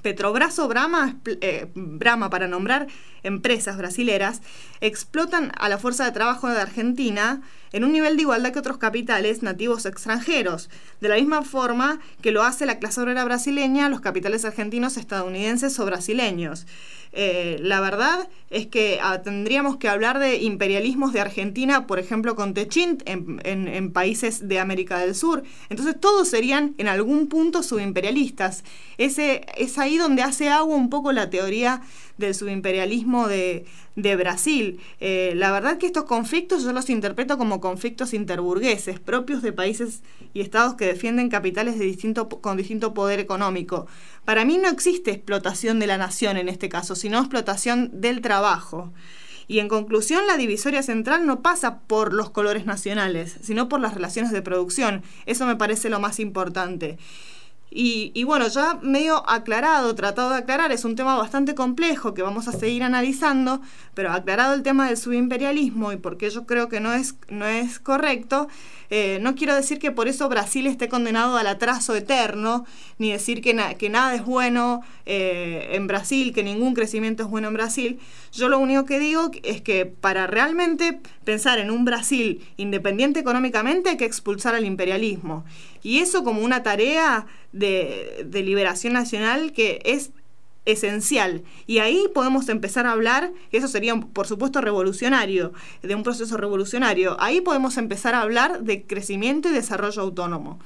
Petrobras o Brahma, para nombrar empresas brasileras, explotan a la fuerza de trabajo de Argentina en un nivel de igualdad que otros capitales nativos extranjeros, de la misma forma que lo hace la clase obrera brasileña, los capitales argentinos, estadounidenses o brasileños. La verdad es que tendríamos que hablar de imperialismos de Argentina, por ejemplo, con Techint en países de América del Sur. Entonces todos serían en algún punto subimperialistas. Es ahí donde hace agua un poco la teoría del subimperialismo de Brasil. La verdad que estos conflictos yo los interpreto como conflictos interburgueses, propios de países y estados que defienden capitales con distinto poder económico. Para mí no existe explotación de la nación en este caso, sino explotación del trabajo. Y en conclusión, la divisoria central no pasa por los colores nacionales, sino por las relaciones de producción. Eso me parece lo más importante. Y bueno, ya medio tratado de aclarar, es un tema bastante complejo que vamos a seguir analizando, pero aclarado el tema del subimperialismo y porque yo creo que no es correcto, no quiero decir que por eso Brasil esté condenado al atraso eterno, ni decir que nada es bueno en Brasil, que ningún crecimiento es bueno en Brasil. Yo lo único que digo es que para realmente pensar en un Brasil independiente económicamente hay que expulsar al imperialismo. Y eso como una tarea de liberación nacional que es esencial. Y ahí podemos empezar a hablar, y eso sería por supuesto revolucionario, de un proceso revolucionario. Ahí podemos empezar a hablar de crecimiento y desarrollo autónomo.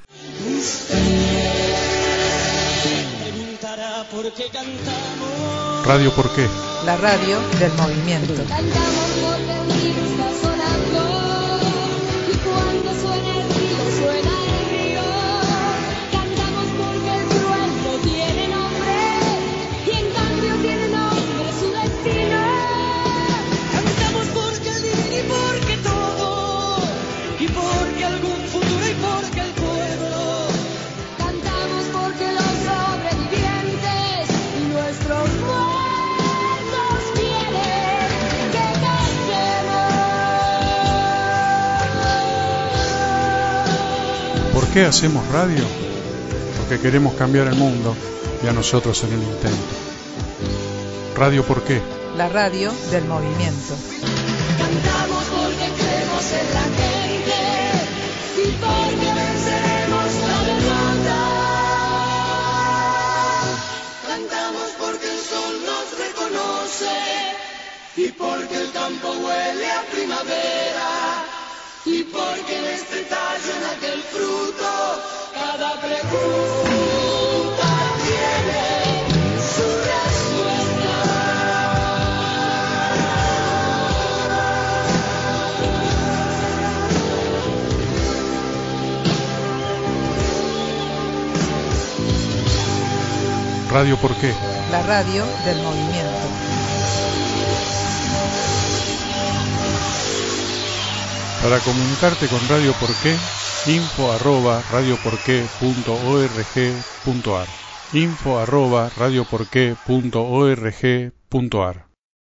Radio ¿Por qué? La radio del movimiento. Cantamos porque el río está sonando y cuando suena el río suena el río. Cantamos porque el cruel no tiene nombre y en cambio tiene nombre su destino. Cantamos porque el vivir y porque todo y porque algún futuro y porque el pueblo. Cantamos porque los sobrevivientes y nuestros muertos quieren que cantemos. ¿Por qué hacemos radio? Porque queremos cambiar el mundo y a nosotros en el intento. Radio ¿Por qué? La radio del movimiento. Cantamos porque creemos en la gente y porque venceremos la derrota. Cantamos porque el sol nos reconoce y porque el campo huele a primavera y porque en este tallo, en aquel fruto, cada pregunta tiene su respuesta. Radio ¿Por qué? La radio del movimiento. Para comunicarte con Radio ¿Por qué? info@radioporqué.org.ar info@radioporqué.org.ar